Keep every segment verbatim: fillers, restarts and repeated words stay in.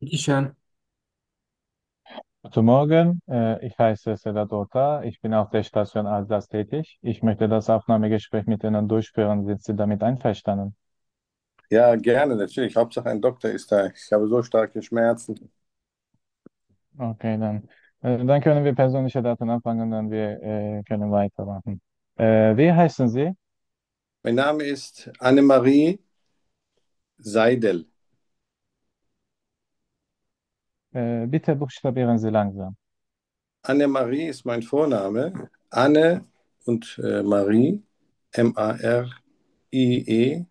Ishan. Guten Morgen, äh, ich heiße Sedat Ota, ich bin auf der Station Alsace tätig. Ich möchte das Aufnahmegespräch mit Ihnen durchführen. Sind Sie damit einverstanden? Ja, gerne, natürlich. Hauptsache ein Doktor ist da. Ich habe so starke Schmerzen. Okay, dann, äh, dann können wir persönliche Daten anfangen, dann wir äh, können weitermachen. Äh, wie heißen Sie? Mein Name ist Annemarie Seidel. Äh, bitte buchstabieren Sie langsam. Annemarie ist mein Vorname. Anne und äh, Marie, M A R I E.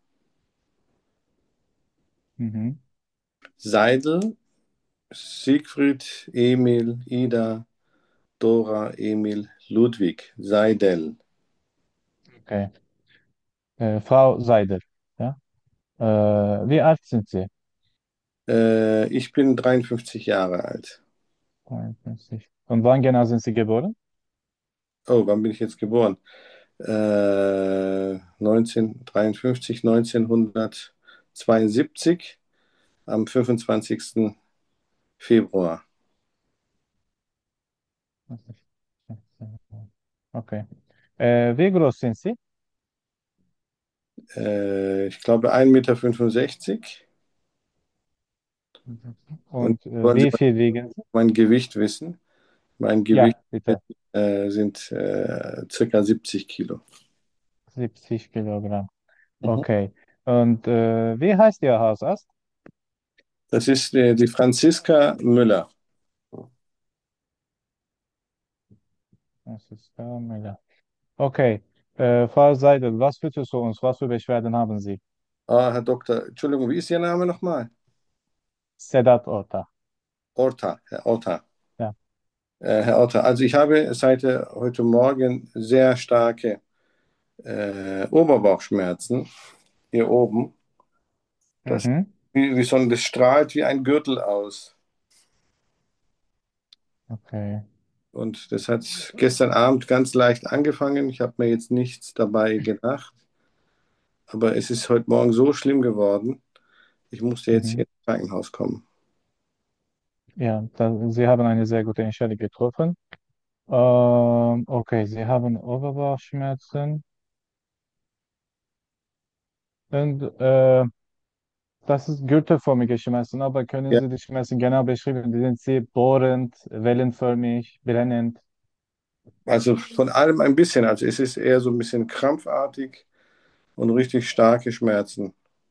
Mhm. Seidel, Siegfried, Emil, Ida, Dora, Emil, Ludwig. Seidel. Okay. Äh, Frau Seidel. Ja? Äh, wie alt sind Sie? Äh, ich bin dreiundfünfzig Jahre alt. dreiundfünfzig. Und wann genau sind Sie geboren? Oh, wann bin ich jetzt geboren? Äh, neunzehnhundertdreiundfünfzig, neunzehnhundertzweiundsiebzig. Am fünfundzwanzigsten Februar. Okay. Äh, wie groß sind Sie? Äh, ich glaube ein Meter fünfundsechzig. Und Und äh, wollen Sie wie viel wiegen Sie? mein Gewicht wissen? Mein Gewicht Ja, bitte. äh, sind äh, circa siebzig Kilo. siebzig Kilogramm. Mhm. Okay. Und äh, wie heißt Ihr Hausarzt? Das ist äh, die Franziska Müller. Das ist Frau Müller. Okay. Äh, Frau Seidel, was bitte zu uns? Was für Beschwerden haben Sie? Ah, Herr Doktor, Entschuldigung, wie ist Ihr Name nochmal? Sedat Ota. Orta, Herr Orta. Ja. Äh, Herr Orta, also ich habe seit äh, heute Morgen sehr starke äh, Oberbauchschmerzen hier oben. Das, Mhm. wie, wie so ein, das strahlt wie ein Gürtel aus. Okay. Und das hat gestern Abend ganz leicht angefangen. Ich habe mir jetzt nichts dabei gedacht. Aber es ist heute Morgen so schlimm geworden. Ich musste jetzt Mhm. hier ins Krankenhaus kommen. Ja, da, Sie haben eine sehr gute Entscheidung getroffen. Ähm, okay, Sie haben Oberbauchschmerzen. Und äh, das ist gürtelförmige Schmerzen, aber können Ja, Sie die Schmerzen genau beschreiben? Sind sie bohrend, wellenförmig, brennend? also von allem ein bisschen. Also es ist eher so ein bisschen krampfartig und richtig starke Schmerzen.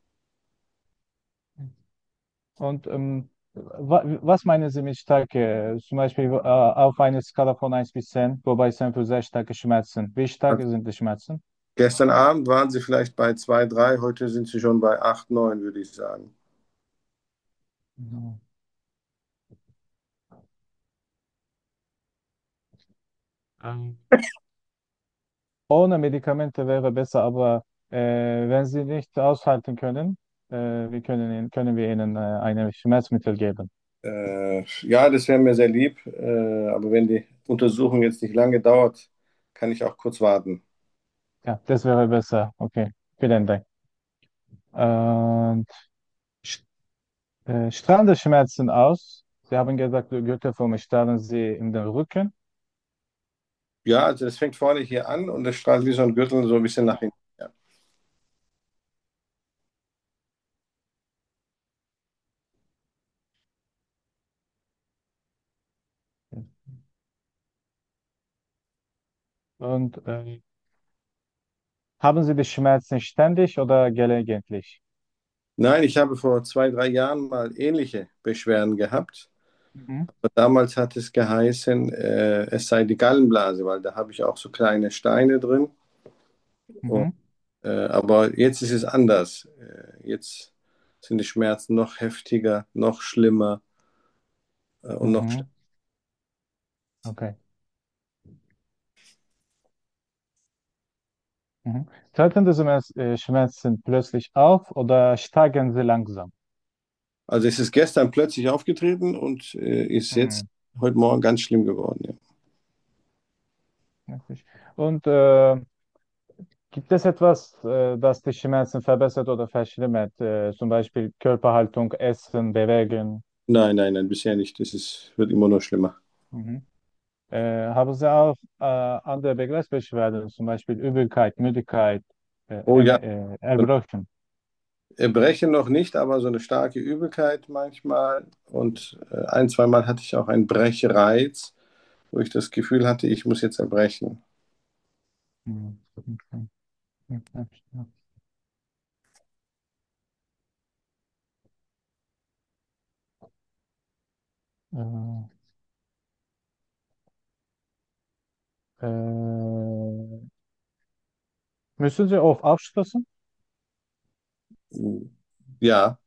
Und ähm, wa was meinen Sie mit Stärke? Zum Beispiel äh, auf einer Skala von eins bis zehn, wobei zehn für sehr starke Schmerzen. Wie stark Also sind die Schmerzen? gestern Abend waren sie vielleicht bei zwei, drei. Heute sind sie schon bei acht, neun, würde ich sagen. Mhm. Ähm, Ohne Medikamente wäre besser, aber äh, wenn Sie nicht aushalten können, äh, wir können, Ihnen- können wir Ihnen äh, ein Schmerzmittel geben. Äh, ja, das wäre mir sehr lieb. Äh, aber wenn die Untersuchung jetzt nicht lange dauert, kann ich auch kurz warten. Ja, das wäre besser. Okay, vielen Dank. Und st- äh, strahlen die Schmerzen aus? Sie haben gesagt, Gürtelform strahlen Sie in den Rücken. Ja, also das fängt vorne hier an und das strahlt wie so ein Gürtel so ein bisschen nach hinten. Ja. Und äh, haben Sie die Schmerzen ständig oder gelegentlich? Nein, ich habe vor zwei, drei Jahren mal ähnliche Beschwerden gehabt. Mhm. Aber damals hat es geheißen, äh, es sei die Gallenblase, weil da habe ich auch so kleine Steine drin. Und, Mhm. äh, aber jetzt ist es anders. Äh, jetzt sind die Schmerzen noch heftiger, noch schlimmer äh, und noch Mhm. Okay. Mhm. Treten diese Schmerz- äh, Schmerzen plötzlich auf oder steigen sie langsam? Also es ist gestern plötzlich aufgetreten und äh, ist jetzt Mhm. heute Morgen ganz schlimm geworden. Ja. Wirklich. Und äh, gibt es etwas, äh, das die Schmerzen verbessert oder verschlimmert? Äh, zum Beispiel Körperhaltung, Essen, Bewegen? Nein, nein, nein, bisher nicht. Es ist, wird immer nur schlimmer. Mhm. Äh, haben Sie auch äh, andere Begleitbeschwerden, zum Beispiel Übelkeit, Müdigkeit, äh, Oh ja, Erne- äh, Erbrechen? Erbrechen noch nicht, aber so eine starke Übelkeit manchmal. Und äh, ein, zweimal hatte ich auch einen Brechreiz, wo ich das Gefühl hatte, ich muss jetzt erbrechen. Mhm. Okay. Okay. Äh, äh, Müssen Sie oft aufstoßen? Ja,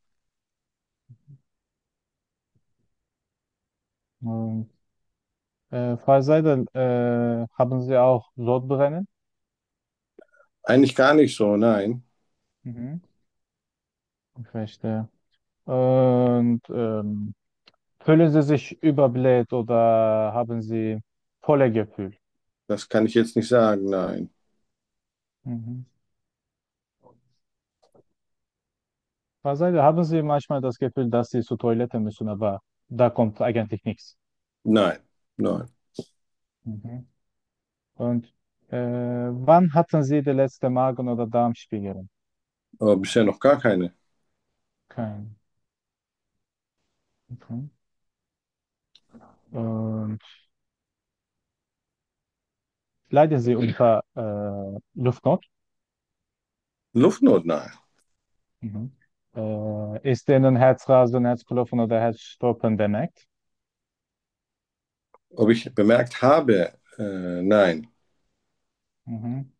Und, äh, Frau Seidel, äh, haben Sie auch Sodbrennen? eigentlich gar nicht so, nein. Mhm. Ich verstehe. Und ähm, fühlen Sie sich überbläht oder haben Sie volle Gefühl? Das kann ich jetzt nicht sagen, nein. Mhm. Frau Seidel, haben Sie manchmal das Gefühl, dass Sie zur Toilette müssen, aber da kommt eigentlich nichts? Nein, nein. Mhm. Und äh, wann hatten Sie die letzte Magen- oder Darmspiegelung? Aber bisher noch gar keine. Kein. Okay. Und leiden Sie unter äh, Luftnot? Luftnot, nein. Mhm. Äh, ist Ihnen Herzrasen, Herzklopfen oder Herzstoppen bemerkt? Ob ich bemerkt habe, äh, nein. Mhm.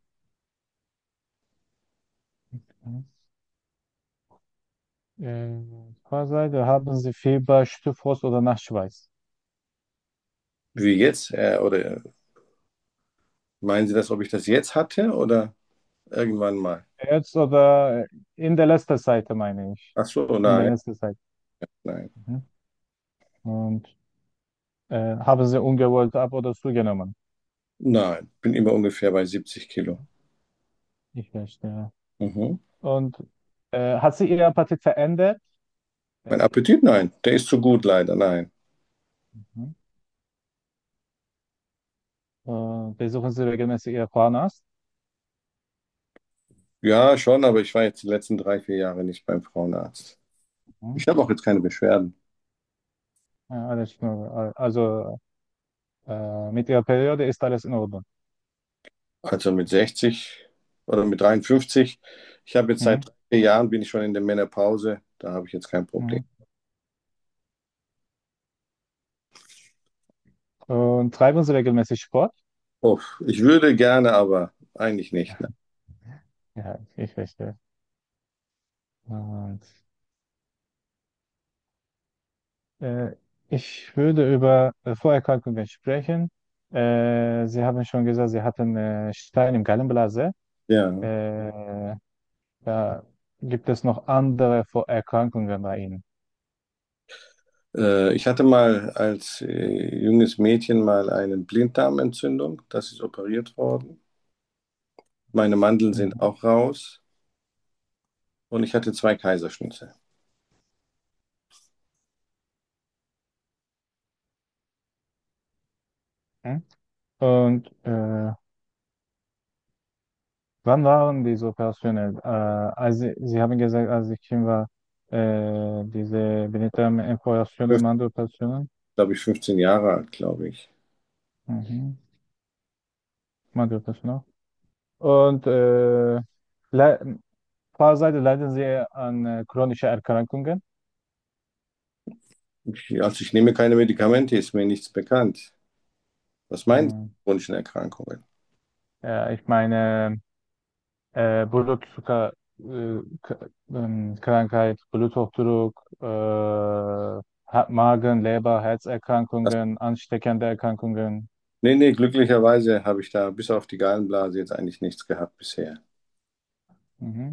Äh, Frau Seidel, haben Sie Fieber, Stupfrost oder Nachtschweiß? Wie jetzt? Äh, oder meinen Sie das, ob ich das jetzt hatte oder irgendwann mal? Jetzt oder in der letzten Zeit, meine ich. Ach so, In der nein, letzten Zeit. nein. Mhm. Und äh, haben Sie ungewollt ab- oder zugenommen? Nein, bin immer ungefähr bei siebzig Kilo. Ich verstehe. Mhm. Und äh, hat sich Ihr Appetit verändert? Mein Äh, Appetit, nein. Der ist zu gut, leider, nein. mhm. Äh, besuchen Sie regelmäßig Ihren Frauenarzt? Ja, schon, aber ich war jetzt die letzten drei, vier Jahre nicht beim Frauenarzt. Mhm. Ich habe auch jetzt keine Beschwerden. Ja, alles in Ordnung. Also äh, mit Ihrer Periode ist alles in Ordnung. Also mit sechzig oder mit dreiundfünfzig. Ich habe jetzt Mhm. seit drei, vier Jahren bin ich schon in der Menopause. Da habe ich jetzt kein Problem. Mhm. Und treiben Sie regelmäßig Sport? Oh, ich würde gerne, aber eigentlich nicht. Ne? Ja, ich verstehe. Und, äh, ich würde über äh, Vorerkrankungen sprechen. Äh, Sie haben schon gesagt, Sie hatten äh, Stein im Gallenblase. Ja. Äh, Da gibt es noch andere Vorerkrankungen bei Ihnen. Äh, ich hatte mal als äh, junges Mädchen mal eine Blinddarmentzündung. Das ist operiert worden. Meine Mandeln sind Mhm. auch raus. Und ich hatte zwei Kaiserschnitte. Mhm. Und äh, wann waren diese Operationen? Äh, also, Sie haben gesagt, als ich Kind war, äh, diese Blinddarm-Operationen, Fünf- Mandeloperationen. Glaube ich, fünfzehn Jahre alt, glaube ich. Mhm. Mandeloperationen. Und äh, le Frau Seide, leiden Sie an äh, chronischen Erkrankungen? Ich, also ich nehme keine Medikamente, ist mir nichts bekannt. Was meinen Sie Mhm. mit chronischen Erkrankungen? Ja, ich meine, äh, Blutzucker, äh, K- ähm, Krankheit, Bluthochdruck, äh, Ha- Magen, Leber, Das, Herzerkrankungen, ansteckende Erkrankungen. nee, nee, glücklicherweise habe ich da bis auf die Gallenblase jetzt eigentlich nichts gehabt bisher. Mhm.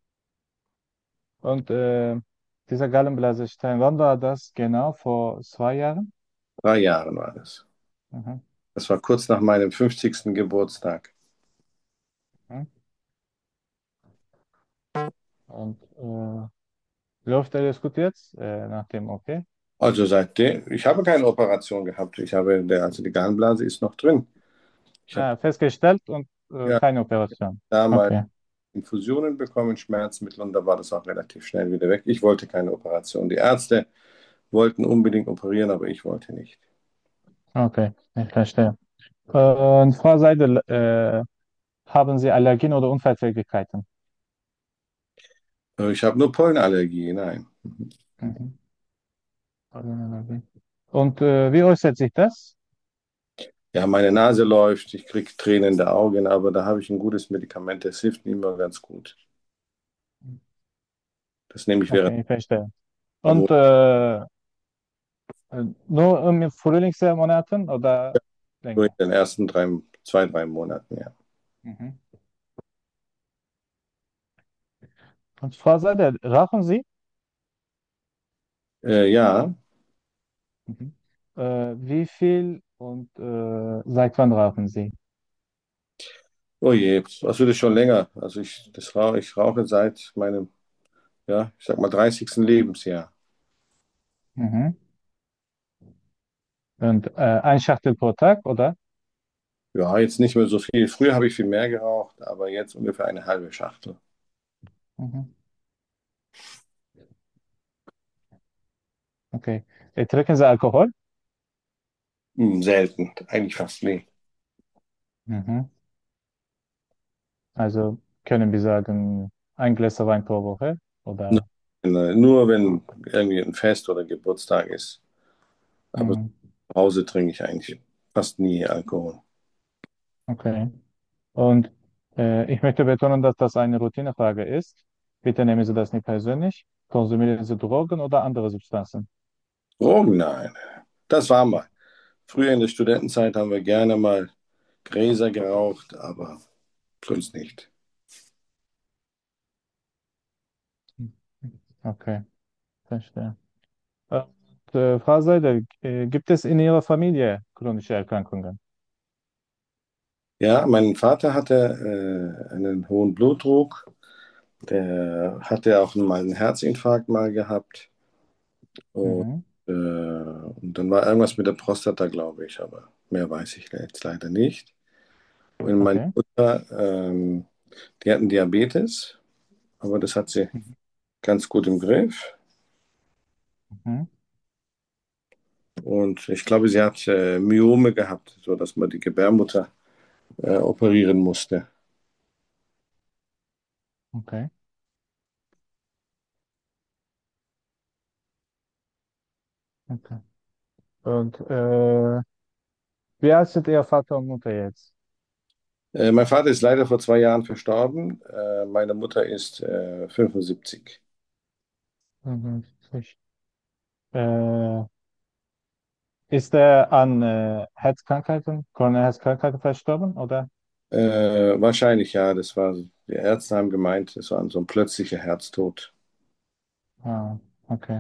Und äh, dieser Gallenblasestein, wann war das genau? Vor zwei Jahren? Drei Jahre war das. Mhm. Das war kurz nach meinem fünfzigsten Geburtstag. Mhm. Und äh, läuft alles gut jetzt? Äh, nach dem O P? Also seitdem, ich habe keine Operation gehabt. Ich habe, der, also die Gallenblase ist noch drin. Ich habe Ah, festgestellt und äh, ja keine Operation. damals Okay, Infusionen bekommen, Schmerzmittel und da war das auch relativ schnell wieder weg. Ich wollte keine Operation. Die Ärzte wollten unbedingt operieren, aber ich wollte nicht. okay, ich verstehe. Und Frau Seidel, äh, haben Sie Allergien oder Unverträglichkeiten? Äh, Ich habe nur Pollenallergie, nein. Mhm. Pollenallergie. Und äh, wie äußert sich das? Ja, meine Nase läuft, ich kriege Tränen in den Augen, aber da habe ich ein gutes Medikament, das hilft mir immer ganz gut. Das nehme ich während Okay, ich verstehe. der Und äh, nur im Frühlingsmonaten oder nur in länger? den ersten drei, zwei, drei Monaten, ja. Mhm. Und Frau Seidel, rauchen Sie? Äh, ja, Mhm. Äh, wie viel und äh, seit wann rauchen Sie? oh je, das wird schon länger. Also ich, das rauche, ich rauche seit meinem, ja, ich sag mal dreißigsten Lebensjahr. Mhm. Und äh, ein Schachtel pro Tag, oder? Ja, jetzt nicht mehr so viel. Früher habe ich viel mehr geraucht, aber jetzt ungefähr eine halbe Schachtel. Mhm. Okay. Äh, trinken Sie Alkohol? Hm, selten, eigentlich fast nie. Mhm. Also können wir sagen, ein Gläser Wein pro Woche, Nur, oder? nur wenn irgendwie ein Fest oder Geburtstag ist. Aber zu Mhm. Hause trinke ich eigentlich fast nie Alkohol. Okay. Und äh, ich möchte betonen, dass das eine Routinefrage ist. Bitte nehmen Sie das nicht persönlich. Konsumieren Sie Drogen oder andere Substanzen? Drogen, nein. Das war mal. Früher in der Studentenzeit haben wir gerne mal Gräser geraucht, aber sonst nicht. Mhm. Okay, verstehe. Äh, und, äh, Frau Seidel, äh, gibt es in Ihrer Familie chronische Erkrankungen? Ja, mein Vater hatte äh, einen hohen Blutdruck. Der hatte auch mal einen Herzinfarkt mal gehabt. Und, Mhm. äh, und dann war irgendwas mit der Prostata, glaube ich, aber mehr weiß ich jetzt leider nicht. Und meine Okay. Mutter, ähm, die hatten Diabetes, aber das hat sie Mhm. ganz gut im Griff. Mhm. Und ich glaube, sie hat äh, Myome gehabt, sodass man die Gebärmutter äh, operieren musste. Okay. Okay. Und äh, wie alt sind Ihr Vater und Mutter jetzt? Äh, mein Vater ist leider vor zwei Jahren verstorben. Äh, meine Mutter ist äh, fünfundsiebzig. Mhm. Ich, äh, ist er an äh, Herzkrankheiten, chronische Herzkrankheiten verstorben, oder? Äh, wahrscheinlich ja, das war, die Ärzte haben gemeint, das war so ein plötzlicher Herztod. Ah, okay.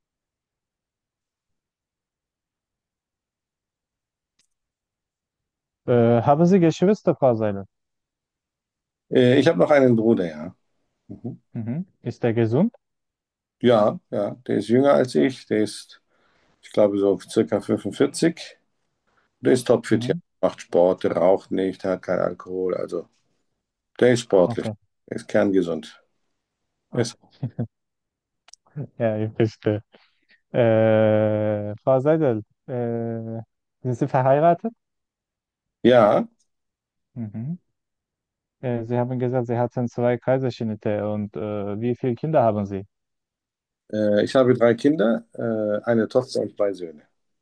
Äh, haben Sie Geschwister, Frau Seidel? Äh, ich habe noch einen Bruder, ja. Mhm. Mhm. Ist er gesund? Ja, ja, der ist jünger als ich, der ist, ich glaube, so circa fünfundvierzig. Der ist topfit, ja, Mhm. macht Sport, der raucht nicht, der hat keinen Alkohol, also der ist sportlich, Okay. der ist kerngesund. Der ist, Okay. Ja, ich verstehe. Äh, Frau Seidel, äh, sind Sie verheiratet? ja, Mhm. Äh, Sie haben gesagt, Sie hatten zwei Kaiserschnitte und äh, wie viele Kinder haben Sie? äh, ich habe drei Kinder, äh, eine Tochter und zwei Söhne.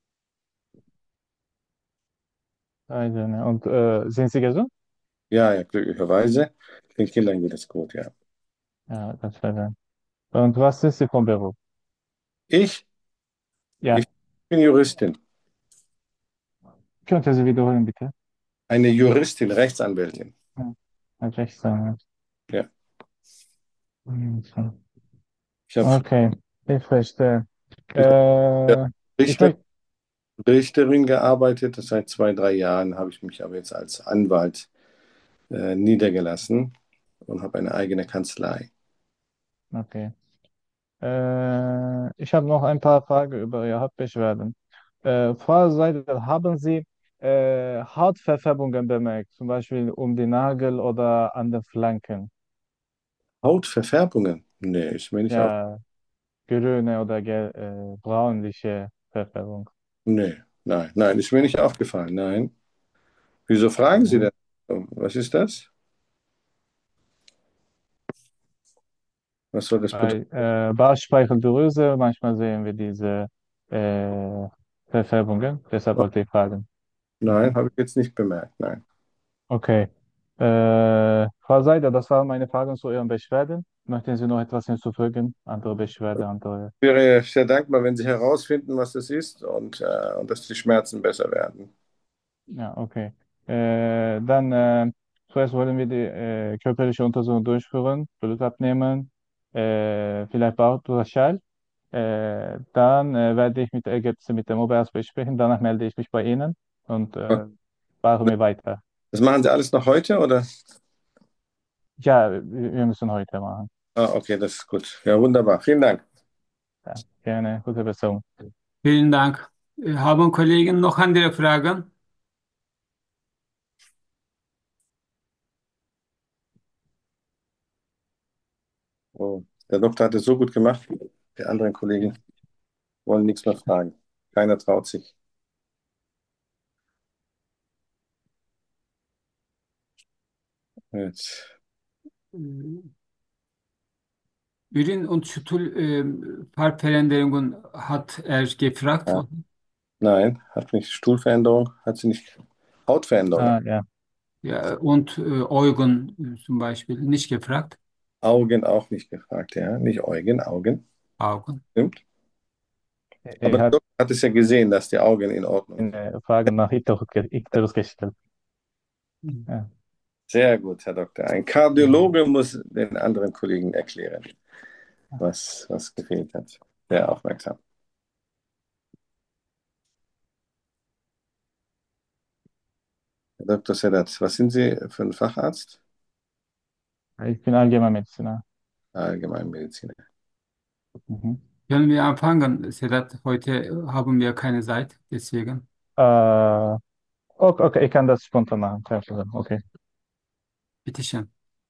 Drei Söhne. Und äh, sind Sie gesund? Ja, ja, glücklicherweise. Den Kindern geht es gut, ja. Ja, das wäre schön. Und was sind Sie vom Beruf? Ich, ich Ja, bin Juristin, könnte Sie wiederholen, bitte? eine Juristin, Rechtsanwältin. Ja, hat recht sein. Ja, Mhm. ich habe Okay, ich verstehe. ich hab Äh, ich Richter, möchte, Richterin gearbeitet. Seit zwei, drei Jahren habe ich mich aber jetzt als Anwalt äh, niedergelassen und habe eine eigene Kanzlei. okay. Äh, ich habe noch ein paar Fragen über Ihre Hautbeschwerden. Äh, Frau Seidel, haben Sie äh, Hautverfärbungen bemerkt, zum Beispiel um die Nagel oder an den Flanken? Hautverfärbungen? Nee, ist mir nicht auf. Ja, grüne oder gel äh, braunliche Verfärbung. Nee, nein, nein, ist mir nicht aufgefallen. Nein. Wieso fragen Sie Mhm. denn? Was ist das? Was soll das bedeuten? Bei äh, Bauchspeicheldrüse, manchmal sehen wir diese äh, Verfärbungen, deshalb wollte ich fragen. Nein, habe ich jetzt nicht bemerkt. Nein. Okay. Äh, Frau Seider, das waren meine Fragen zu Ihren Beschwerden. Möchten Sie noch etwas hinzufügen? Andere Beschwerde, andere. Ich wäre sehr dankbar, wenn Sie herausfinden, was das ist und, äh, und dass die Schmerzen besser werden. Ja, okay. Äh, dann äh, zuerst wollen wir die äh, körperliche Untersuchung durchführen, Blut abnehmen, äh, vielleicht Bauchultraschall. Äh, dann äh, werde ich mit Ergebnissen mit dem Oberarzt besprechen. Danach melde ich mich bei Ihnen und äh, machen wir weiter. Das machen Sie alles noch heute, oder? Ja, wir wir müssen heute machen. Ah, okay, das ist gut. Ja, wunderbar. Vielen Dank. Ja, gerne. Gute Besserung. Vielen Dank. Äh, Haben Kollegen noch andere Fragen? Oh, der Doktor hat es so gut gemacht. Die anderen Kollegen Ja. wollen nichts mehr fragen. Keiner traut sich. Jetzt. Äh, Urin- und Stuhl, äh, Farbveränderungen hat er gefragt. Ja. Nein, hat nicht Stuhlveränderung, hat sie nicht. Hautveränderung. Ah, ja. Ja, und äh, Eugen äh, zum Beispiel nicht gefragt. Augen auch nicht gefragt, ja. Nicht Eugen, Augen. Augen. Stimmt. Er Aber der hat Doktor hat es ja gesehen, dass die Augen in Ordnung sind. eine Frage nach Icterus ge- Icterus gestellt. Mhm. Ja. Sehr gut, Herr Doktor. Ein Mhm. Kardiologe muss den anderen Kollegen erklären, was, was gefehlt hat. Sehr aufmerksam. Herr Doktor Sedat, was sind Sie für ein Facharzt? Ich bin Allgemeinmediziner. Allgemeinmediziner. Mhm. Können wir anfangen, Sedat? Heute haben wir keine Zeit, deswegen. Äh, okay, okay, ich kann das spontan machen. Kein Problem. Okay. Bitteschön.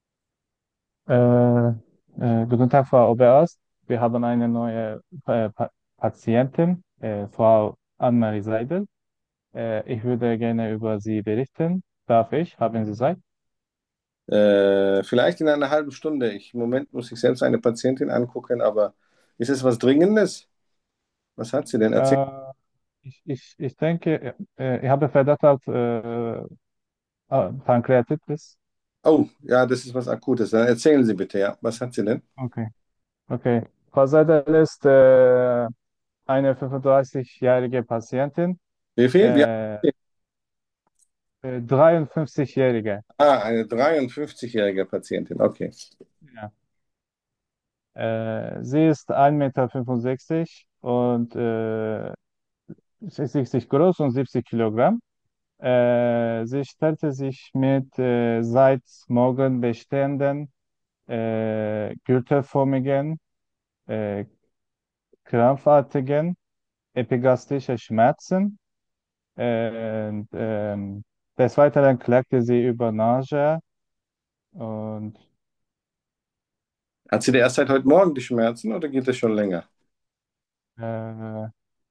Äh, äh, Guten Tag, Frau Oberarzt. Wir haben eine neue äh, pa Patientin, äh, Frau Annemarie Seidel. Äh, ich würde gerne über Sie berichten. Darf ich? Haben Sie Zeit? Äh, vielleicht in einer halben Stunde. Ich, Im Moment muss ich selbst eine Patientin angucken, aber ist es was Dringendes? Was hat sie denn? Erzählen. Äh, ich, ich, ich denke, äh, ich habe Verdacht auf äh, ah, Pankreatitis. Oh, ja, das ist was Akutes. Dann erzählen Sie bitte, ja. Was hat sie denn? Okay. Okay. Frau Seidel ist äh, eine fünfunddreißig-jährige Patientin, Wie viel? Wie alt äh, ist sie? äh, dreiundfünfzig-jährige. Ah, eine dreiundfünfzig-jährige Patientin. Okay. Ja. Äh, sie ist ein Meter fünfundsechzig und äh, sechzig groß und siebzig Kilogramm. Äh, sie stellte sich mit äh, seit morgen bestehenden äh, gürtelförmigen, äh, krampfartigen, epigastrischen Schmerzen. Äh, und, ähm, des Weiteren klagte sie über Nausea und Hat sie die erst seit heute Morgen die Schmerzen oder geht das schon länger? äh,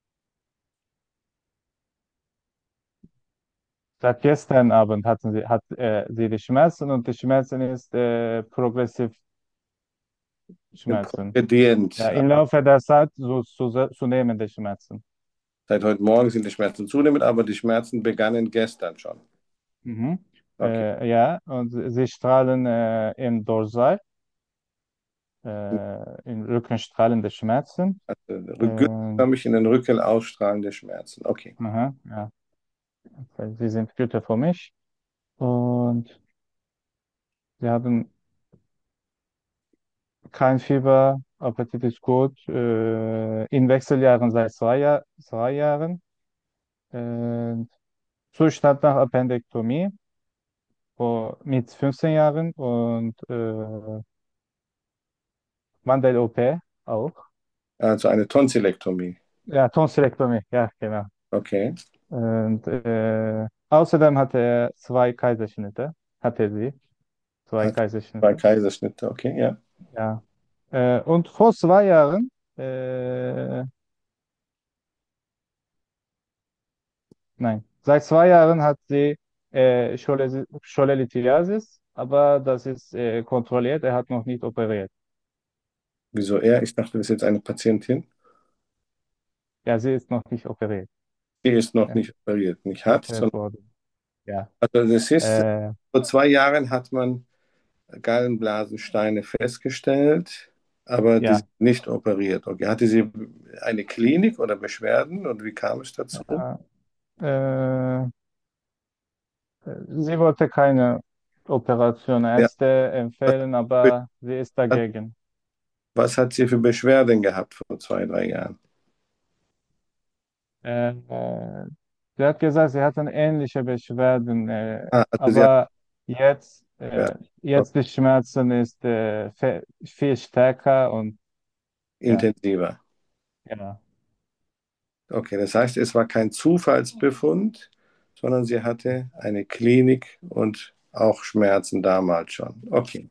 seit gestern Abend hatten sie, hat äh, sie die Schmerzen und die Schmerzen ist äh, progressiv Schmerzen. Progredient. Ja, im Laufe der Zeit so, so, zunehmende Schmerzen. Seit heute Morgen sind die Schmerzen zunehmend, aber die Schmerzen begannen gestern schon. Mhm. Okay. Äh, ja, und sie strahlen äh, im Dorsal, äh, im Rücken strahlende Schmerzen. Also Äh, gürtelförmig in den Rücken ausstrahlende Schmerzen. Okay. aha, ja, sie sind Güter für mich. Und sie haben kein Fieber, Appetit ist gut, äh, in Wechseljahren seit zwei, Jahr, zwei Jahren. Äh, Zustand nach Appendektomie vor, mit fünfzehn Jahren und äh, Mandel-O P auch. Also eine Tonsillektomie. Ja, Tonsilektomie, ja, genau. Okay. Und äh, außerdem hatte er zwei Kaiserschnitte, hatte sie, zwei Hat zwei Kaiserschnitte, Kaiserschnitte. Okay, ja. ja. Äh, und vor zwei Jahren, äh, nein, seit zwei Jahren hat sie äh, Schole- Scholelithiasis, aber das ist äh, kontrolliert, er hat noch nicht operiert. Wieso er? Ich dachte, das ist jetzt eine Patientin. Ja, sie ist noch nicht operiert. Die ist noch Ja, nicht operiert, nicht hat, operiert sondern worden. Ja. also das ist, Äh, vor zwei Jahren hat man Gallenblasensteine festgestellt, aber die ja. sind nicht operiert. Okay. Hatte sie eine Klinik oder Beschwerden und wie kam es dazu? Ja. Äh, sie wollte keine Operation. Ja. Ärzte Was, empfehlen, aber sie ist dagegen. was hat sie für Beschwerden gehabt vor zwei, drei Jahren? Äh, äh, sie hat gesagt, sie hatten ähnliche Beschwerden, äh, Ah, also sie hat aber jetzt, ja, äh, jetzt die Schmerzen ist äh, fe- viel stärker und ja, intensiver. genau. Okay, das heißt, es war kein Zufallsbefund, sondern sie hatte eine Klinik und auch Schmerzen damals schon. Okay.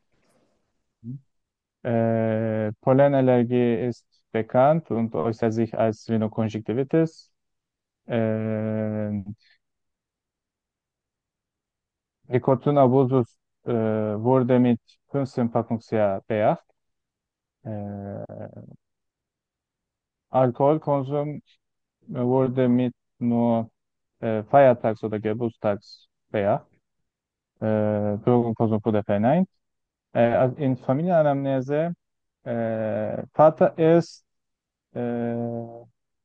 Äh, Pollenallergie ist bekannt und äußert sich als Rhinokonjunktivitis. Äh, Nikotinabussus äh, wurde mit fünfzehn Packungsjahr beacht. Äh, Alkoholkonsum wurde mit nur äh, Feiertags- oder Geburtstags beacht. Äh, Drogenkonsum wurde verneint. Äh, also in Familienanamnese, äh, Vater ist äh,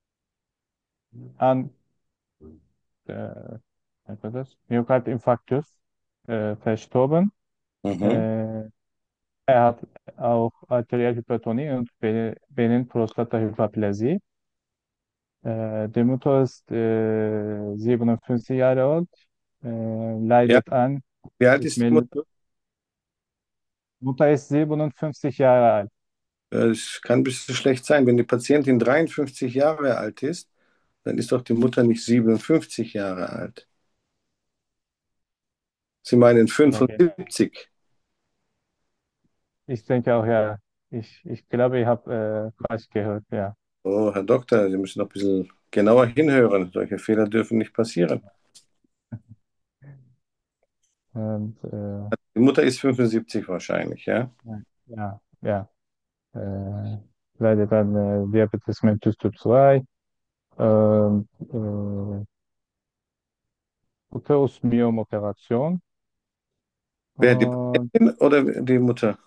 an äh, was war das? Myokardinfarktus äh, verstorben. Mhm. Äh, Er hat auch Arterialhypertonie und Be- Benin-Prostata-Hyperplasie. Äh, die Mutter ist äh, siebenundfünfzig Jahre alt, äh, Ja, leidet an wie alt ich ist die melde, Mutter? Mutter ist siebenundfünfzig Jahre alt. Es kann ein bisschen schlecht sein. Wenn die Patientin dreiundfünfzig Jahre alt ist, dann ist doch die Mutter nicht siebenundfünfzig Jahre alt. Sie meinen Okay. fünfundsiebzig. Ich denke auch, ja. Ich, ich glaube, ich habe äh, falsch gehört, ja. Oh, Herr Doktor, Sie müssen noch ein bisschen genauer hinhören. Solche Fehler dürfen nicht passieren. Und, äh, Die Mutter ist fünfundsiebzig wahrscheinlich, ja? ja, ja. Äh, leidet an äh, Diabetes mellitus Typ zwei. Ähm, äh, Uterusmyom-Operation. Wer, die Und Patientin oder die Mutter?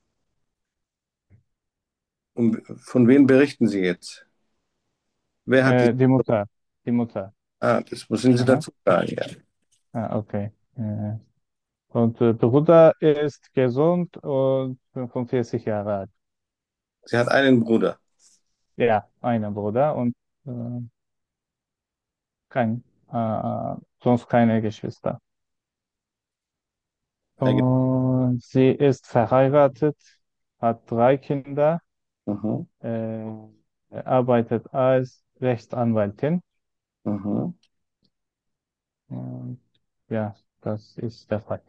Um, von wem berichten Sie jetzt? Wer hat die... äh, die Mutter. Die Mutter. Ah, das müssen Sie Aha. dazu sagen, ja. Ah, okay. Äh, und äh, Bruder ist gesund und fünfundvierzig Jahre alt. Sie hat einen Bruder. Ja, einen Bruder und äh, kein, äh, sonst keine Geschwister. Eigentlich- Und sie ist verheiratet, hat drei Kinder, Mhm, äh, arbeitet als Rechtsanwältin. mhm. Und ja, das ist der Fall.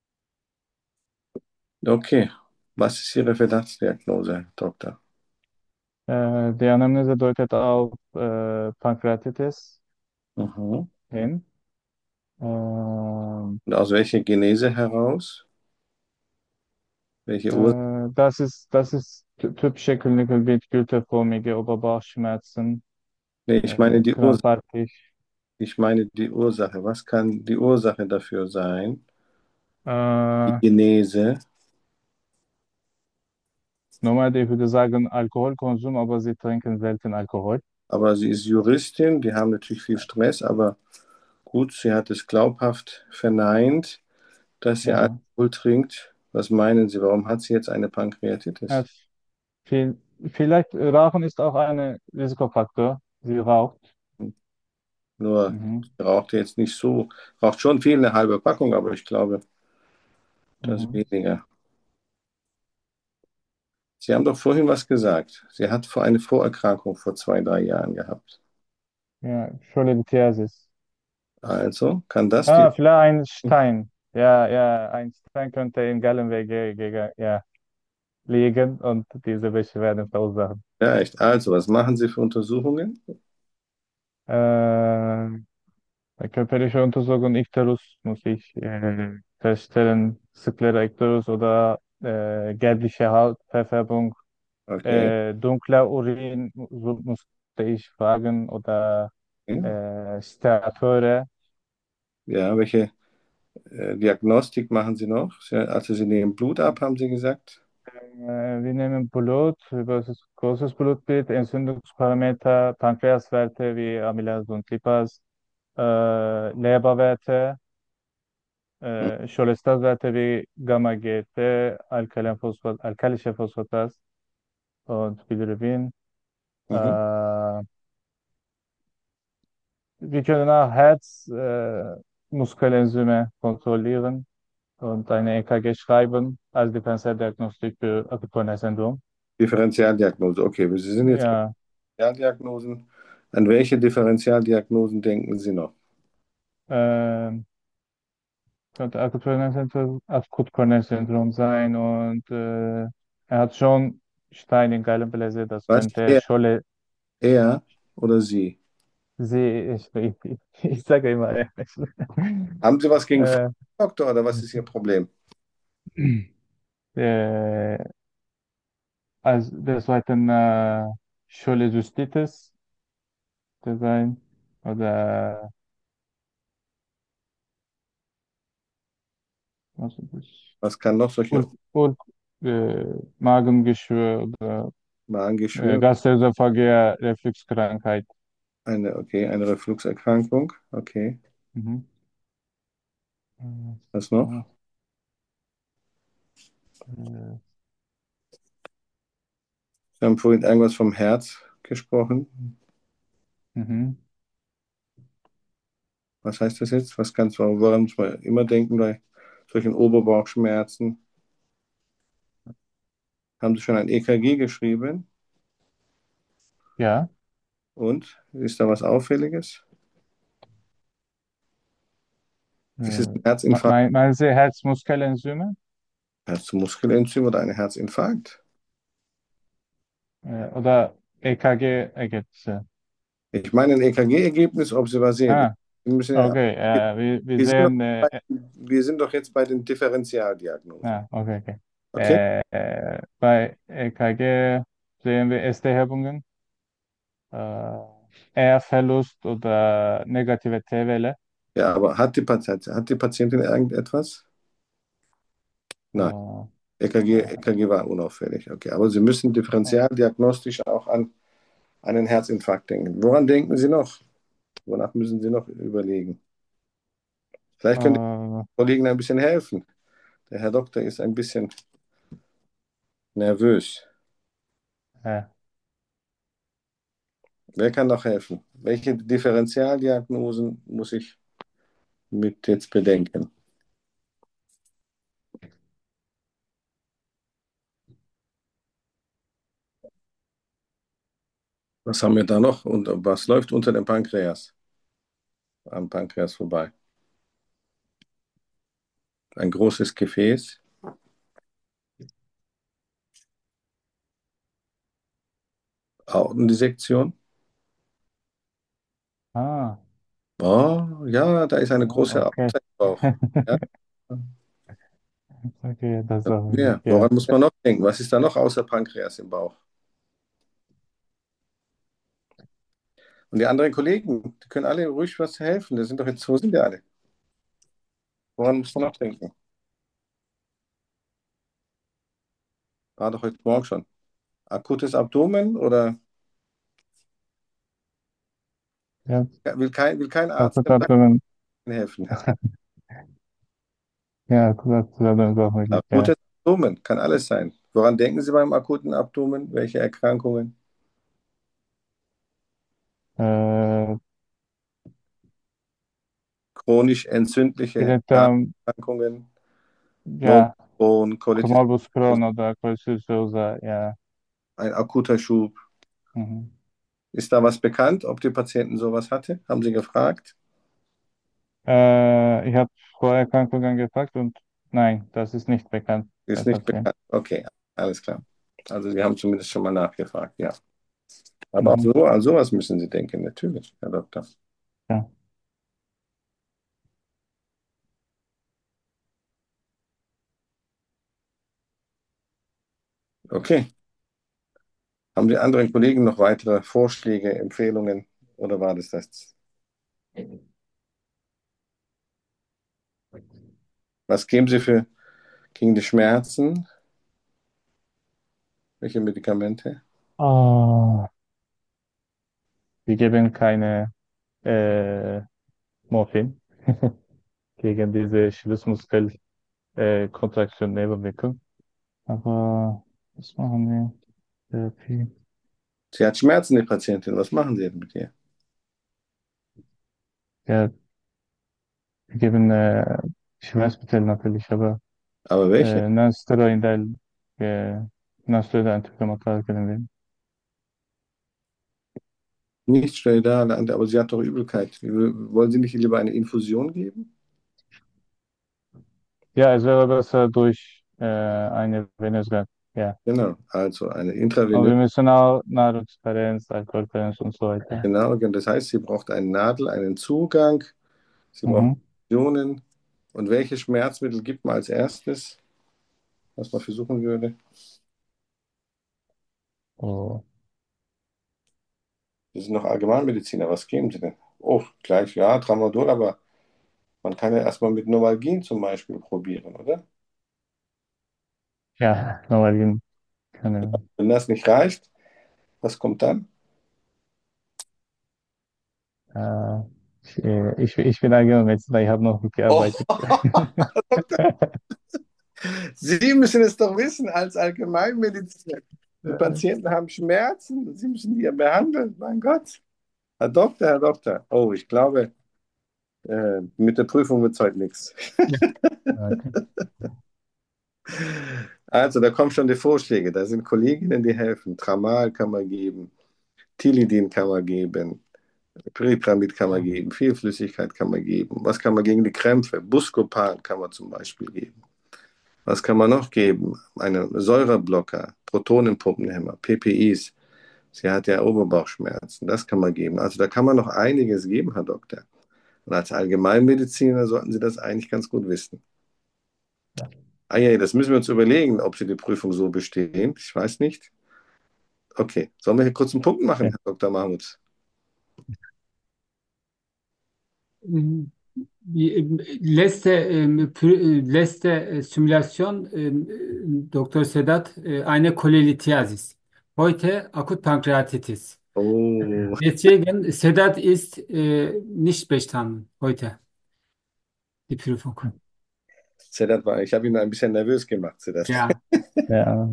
Okay. Was ist Ihre Verdachtsdiagnose, Herr Doktor? Äh, die Anamnese deutet auf äh, Pankreatitis Mhm. hin. Ähm, Und aus welcher Genese heraus? Welche Ursache? äh, das ist, das ist ty- typische Clinical Bit, gürtelförmige Oberbauchschmerzen, Nee, ich meine äh, die Ursache. krampfartig. Ich meine die Ursache. Was kann die Ursache dafür sein? Die Äh, Genese. Normalerweise ich würde sagen Alkoholkonsum, aber sie trinken selten Alkohol. Aber sie ist Juristin, die haben natürlich viel Stress, aber gut, sie hat es glaubhaft verneint, dass sie Ja, Alkohol trinkt. Was meinen Sie, warum hat sie jetzt eine Pankreatitis? äh, viel, vielleicht Rauchen ist auch ein Risikofaktor. Sie raucht. Nur, Mhm. sie raucht jetzt nicht so, raucht schon viel, eine halbe Packung, aber ich glaube, das Mhm. weniger. Sie haben doch vorhin was gesagt. Sie hat vor eine Vorerkrankung vor zwei, drei Jahren gehabt. Ja, Scholelithiasis. Also kann das die. Ah, vielleicht ein Stein. Ja, ja, ein Stein könnte im Gallenwege gegen, ja, liegen und diese Beschwerden verursachen. Ja, echt. Also, was machen Sie für Untersuchungen? Äh, Bei körperlicher Untersuchung Ikterus muss ich äh, feststellen, Skleroderikterus oder äh, gelbliche Hautverfärbung, Okay. äh, dunkler Urin so musste ich fragen oder äh, Steatore. Ja, welche äh, Diagnostik machen Sie noch? Sie, also Sie nehmen Blut ab, haben Sie gesagt? Äh, wir nehmen Blut, über das großes Blutbild, Entzündungsparameter, Pankreaswerte wie Amylase und Lipase, äh, Leberwerte, Hm, äh, Cholesterolwerte wie Gamma-G T, Alkaliin Phosphat, alkalische Phosphatase und Bilirubin. mhm. Äh, Wir können auch Herz, äh, Muskelenzyme kontrollieren und eine E K G schreiben als Differentialdiagnostik für Akute-Syndrom. Differentialdiagnose. Okay, Sie sind jetzt bei Ja, Differentialdiagnosen. An welche Differentialdiagnosen denken Sie noch? äh, könnte Akute-Syndrom Akute-Syndrom sein und äh, er hat schon Stein in Gallenblase, das Was? könnte Er, Scholle, er oder Sie? sie, ich, ich, ich sage immer, er. Haben Sie was gegen äh, Doktor oder was ist Ihr Problem? äh, als des Weiteren äh, Cholecystitis sein oder was ist das? Was kann noch solche Ul Ul äh, Magengeschwür oder äh, Magengeschwür? gastroesophageal Refluxkrankheit. Eine, okay, eine Refluxerkrankung. Okay. Mhm. Äh, Was noch? ja, äh, Sie haben vorhin irgendwas vom Herz gesprochen. mhm. Was heißt das jetzt? Was kannst du, woran muss man immer denken bei solchen Oberbauchschmerzen? Haben Sie schon ein E K G geschrieben? Ja, Und ist da was Auffälliges? Ist es äh, ein me- Herzinfarkt, me- meinen Sie Herzmuskelenzyme Herzmuskelenzym oder ein Herzinfarkt? äh, oder E K G-Ergebnisse? Ich meine ein E K G-Ergebnis, ob Sie was sehen. Ah, Wir müssen ja, okay, äh, wir, wir wir sind doch sehen, äh, bei, wir sind doch jetzt bei den Differentialdiagnosen. ah, okay, okay. Okay? Äh, äh, bei E K G sehen wir S T-Hemmungen, äh, Ehrverlust oder negative T-Welle. Ja, aber hat die Patientin, hat die Patientin irgendetwas? Nein. Äh, E K G, äh, E K G war unauffällig. Okay, aber Sie müssen differentialdiagnostisch auch an einen Herzinfarkt denken. Woran denken Sie noch? Wonach müssen Sie noch überlegen? Vielleicht können die äh, Kollegen ein bisschen helfen. Der Herr Doktor ist ein bisschen nervös. äh, Wer kann noch helfen? Welche Differentialdiagnosen muss ich mit jetzt bedenken? Was haben wir da noch? Und was läuft unter dem Pankreas? Am Pankreas vorbei. Ein großes Gefäß, Aortendissektion. ah, Oh, ja, da ist eine ah, große okay. Aorta im Bauch. Ja, Okay, das das war mehr. ja. Woran muss man noch denken? Was ist da noch außer Pankreas im Bauch? Und die anderen Kollegen, die können alle ruhig was helfen. Das sind doch jetzt, wo sind die alle? Woran muss man noch denken? War doch heute Morgen schon. Akutes Abdomen oder Ja, ja, will kein, will kein auch Arzt mit dem Nacken Abdomen. helfen? Ja, gut, Abdomen ist auch möglich, ja. Akutes Abdomen kann alles sein. Woran denken Sie beim akuten Abdomen? Welche Erkrankungen? Äh, Chronisch entzündliche Vielleicht, ähm, Darmerkrankungen, ja, und Colitis, Morbus Crohn oder Colitis ulcerosa, ja. ein akuter Schub. Mhm. Ist da was bekannt, ob die Patienten sowas hatte? Haben Sie gefragt? Äh, ich habe Vorerkrankungen gefragt und nein, das ist nicht bekannt bei Ist nicht Patienten. bekannt. Okay, alles klar. Also Sie haben zumindest schon mal nachgefragt, ja. Aber auch Mhm. so, an sowas müssen Sie denken, natürlich, Herr Doktor. Ja. Okay. Haben die anderen Kollegen noch weitere Vorschläge, Empfehlungen oder war das das? Was geben Sie für gegen die Schmerzen? Welche Medikamente? Oh, wir geben keine äh, Morphin gegen diese Schließmuskel äh, Kontraktion Nebenwirkung. Aber was machen wir? Therapie. Sie hat Schmerzen, die Patientin. Was machen Sie denn mit ihr? Ja, wir geben äh, Schmerzmittel natürlich, aber Aber welche? äh, non-steroidal äh, non-steroidal Antiinflammatoire geben wir. Nicht steroidal, aber sie hat doch Übelkeit. Wollen Sie nicht lieber eine Infusion geben? Ja, es wäre besser durch äh, eine venöse. Ja. Genau, also eine Aber intravenöse. wir müssen auch Nahrungskarenz, Alkoholkarenz und so weiter. Genau, das heißt, sie braucht eine Nadel, einen Zugang, sie braucht Mhm. Infusionen. Und welche Schmerzmittel gibt man als erstes, was man versuchen würde? Oh. Sie sind noch Allgemeinmediziner, was geben Sie denn? Oh, gleich, ja, Tramadol, aber man kann ja erstmal mit Novalgin zum Beispiel probieren, oder? Ja, Novalgin kann. Wenn das nicht reicht, was kommt dann? Äh, ich, äh, ich, ich bin Allgemeinmediziner, ich habe noch nicht Oh, gearbeitet. Sie müssen es doch wissen als Allgemeinmediziner. Die Patienten haben Schmerzen, Sie müssen die ja behandeln. Mein Gott. Herr Doktor, Herr Doktor. Oh, ich glaube, äh, mit der Prüfung wird es heute nichts. Ja. Okay. Also, da kommen schon die Vorschläge. Da sind Kolleginnen, die helfen. Tramal kann man geben, Tilidin kann man geben, Pyritramid kann man geben, viel Flüssigkeit kann man geben. Was kann man gegen die Krämpfe? Buscopan kann man zum Beispiel geben. Was kann man noch geben? Eine Säureblocker, Protonenpumpenhemmer, P P Is. Sie hat ja Oberbauchschmerzen. Das kann man geben. Also da kann man noch einiges geben, Herr Doktor. Und als Allgemeinmediziner sollten Sie das eigentlich ganz gut wissen. Ah ja, das müssen wir uns überlegen, ob Sie die Prüfung so bestehen. Ich weiß nicht. Okay, sollen wir hier kurz einen Punkt machen, Okay. Herr Doktor Mahmoud? Ähm, Die ähm, letzte, ähm, Prü- äh, letzte äh, Simülasyon ähm, äh, Doktor Sedat äh, eine Cholelithiasis. Heute akut Pankreatitis. Oh, Deswegen Sedat ist äh, nicht bestanden heute die Prüfung. Sedat war, ich habe ihn ein bisschen nervös gemacht, Sedat. Ja, Ja,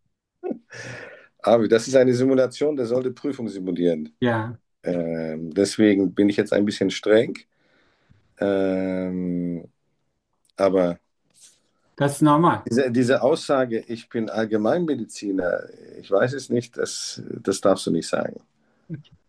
Aber das ist eine Simulation, der soll die Prüfung simulieren. ja, Ähm, deswegen bin ich jetzt ein bisschen streng. Ähm, aber das ist normal. diese, diese Aussage, ich bin Allgemeinmediziner, ich weiß es nicht, das, das darfst du nicht sagen.